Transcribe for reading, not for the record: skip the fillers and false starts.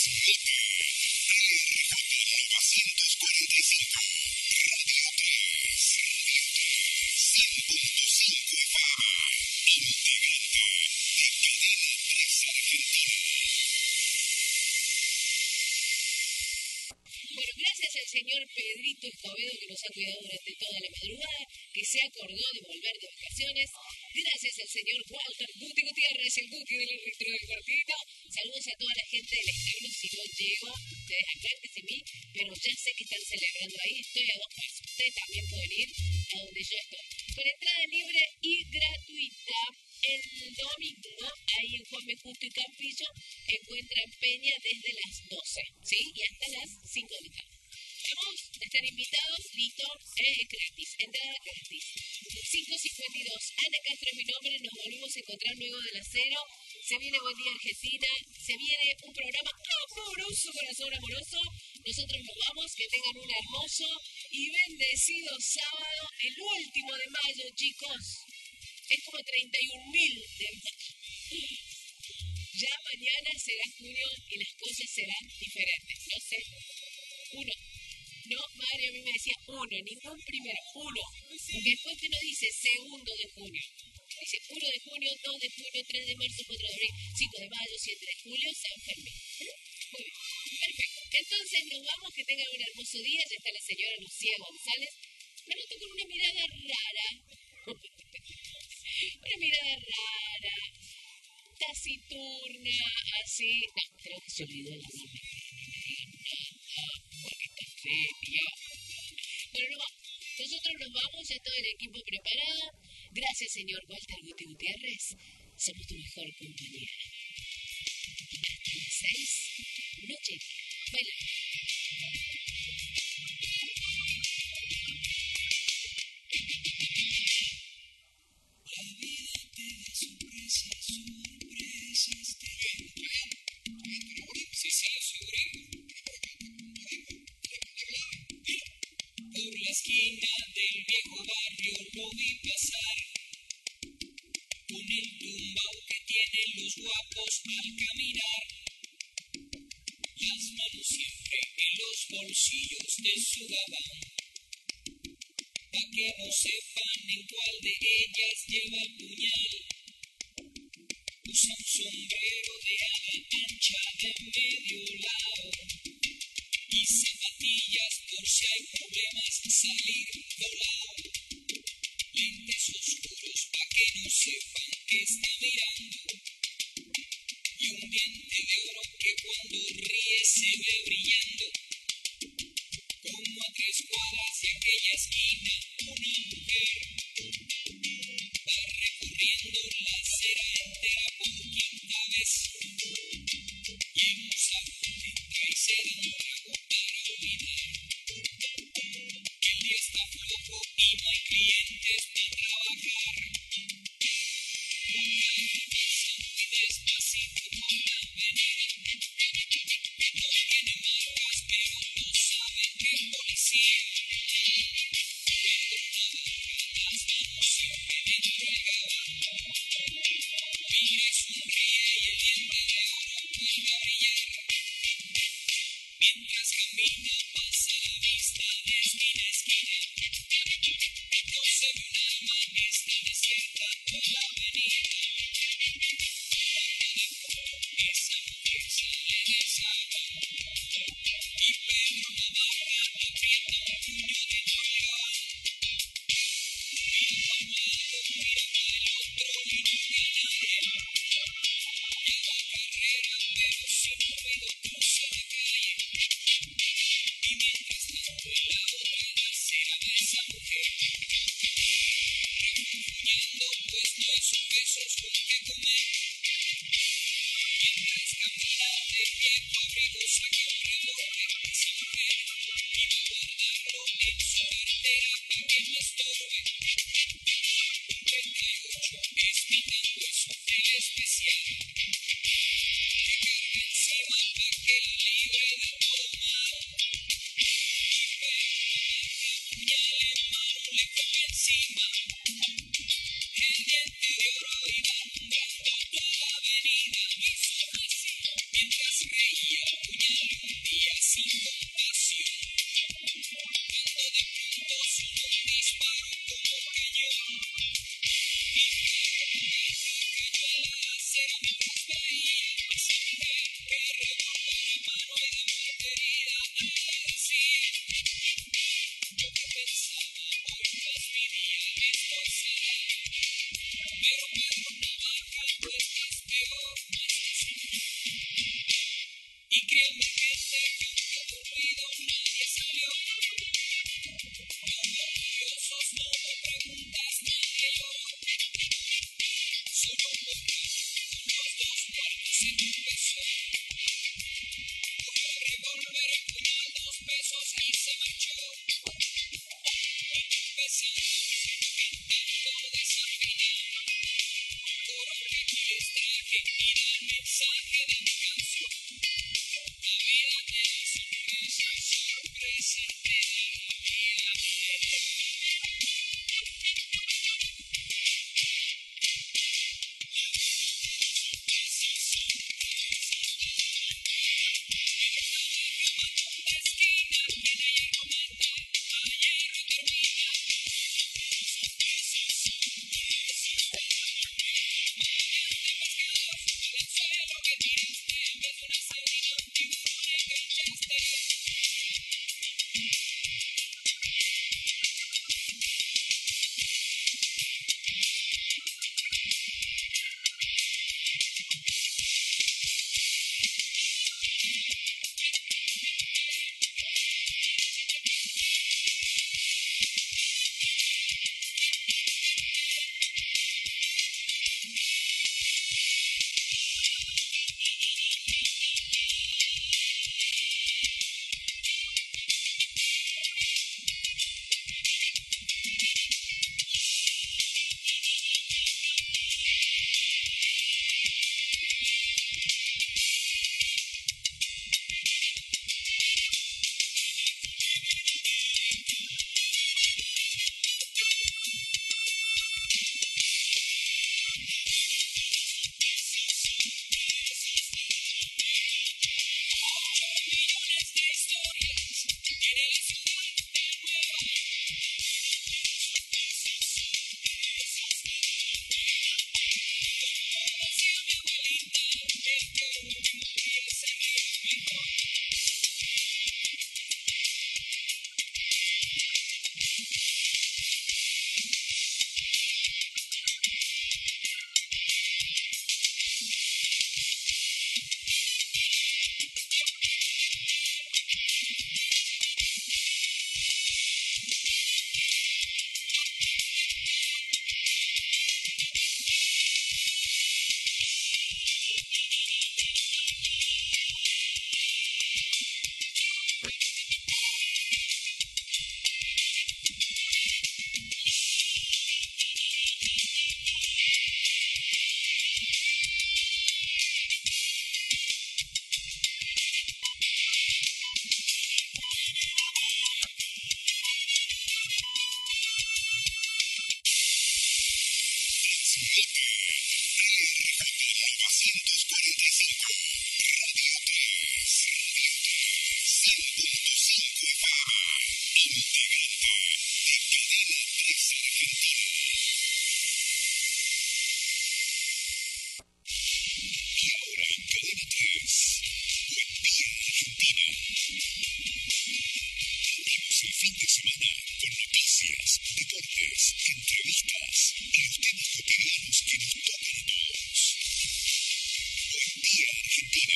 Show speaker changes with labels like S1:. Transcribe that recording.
S1: Bueno, gracias al señor Pedrito Escobedo que nos ha cuidado durante toda la madrugada, que se acordó de volver de vacaciones. Gracias al señor Walter Guti Gutiérrez, el Guti del registro del cuartito. Saludos a toda la gente del externo. Si no llego, ustedes aclárense mí, pero ya sé que están celebrando ahí. Estoy a 2 pasos. Ustedes también pueden ir a donde yo estoy. Con entrada libre y gratuita. El domingo, ahí en Juan B. Justo y Campillo, encuentran Peña desde las 12, ¿sí? Y hasta las 5 de la tarde. Vamos, están invitados, listo, gratis, entrada gratis. 5:52, Ana Castro es mi nombre, nos volvemos a encontrar luego de las 0. Se viene Buen Día Argentina, se viene un programa amoroso, corazón amoroso. Nosotros nos vamos, que tengan un hermoso y bendecido sábado, el último de mayo, chicos. Es como 31.000 de mayo. Ya mañana será junio y las cosas serán diferentes. No sé. 1. No, Mario a mí me decía 1, ningún primero, 1. Después te nos dice 2 de junio. Dice 1 de junio, 2 de junio, 3 de marzo, 4 de abril, 5 de mayo, 7 de julio, San Fermín. Muy bien. Perfecto. Entonces nos vamos, que tengan un hermoso día. Ya está la señora Lucía González. Me noto con una mirada rara. Una mirada rara, taciturna, así. No, creo que se olvidó el nombre. Porque está seria. Pero no vamos. Nosotros nos vamos, ya todo el equipo preparado. Gracias, señor Walter Guti Gutiérrez. Somos tu mejor compañía. Hasta las 6. Noche. Baila.
S2: Por la esquina del viejo barrio lo vi pasar, con el tumbao que tienen los guapos al caminar, las manos siempre en los bolsillos de su gabán, pa' que no sepan en cuál de ellas lleva el puñal. Usa un sombrero de ala ancha de medio lado y zapatillas por si hay problemas salir volado. Lentes oscuros pa' que no sepan que está mirando, y un diente de oro que cuando ríe se ve brillando. Como a 3 cuadras de aquella esquina una mujer va recorriendo la acera entera por 5ª vez, y en un salón entra y se da un trago para olvidar. El día está flojo y no hay clientes para trabajar. Pasa muy despacito por la avenida. No tiene marcas pero no saben que es policía. Las manos siempre dentro del gabán. Mire, sonríe y el diente de oro vuelve a brillar. Mientras camina pasa la vista de esquina a esquina. No se ve un alma, está desierta toda la avenida. Esa mujer sale del salón y pega una barra, aprieta un puño de colgón. Mira pa' un lado, mira pa' el otro y no ve a nadie. Lleva carrera pero sin ruido cruza la calle. Y mientras tanto en la otra acera va esa mujer, refunfuñando pues no hay sus pesos con que comer. Mientras camina de viejo abrigo saca un revólver, esa mujer iba a guardarlo en su cartera pa' que no estorbe. Un 38 es picando es un tela especial que carga encima pa' que la libre de todo mal. Y pega una puñal en mano le toca encima. El diente de oro iba alumbrando toda la avenida, lo hizo así mientras reía, puñal
S3: Argentina.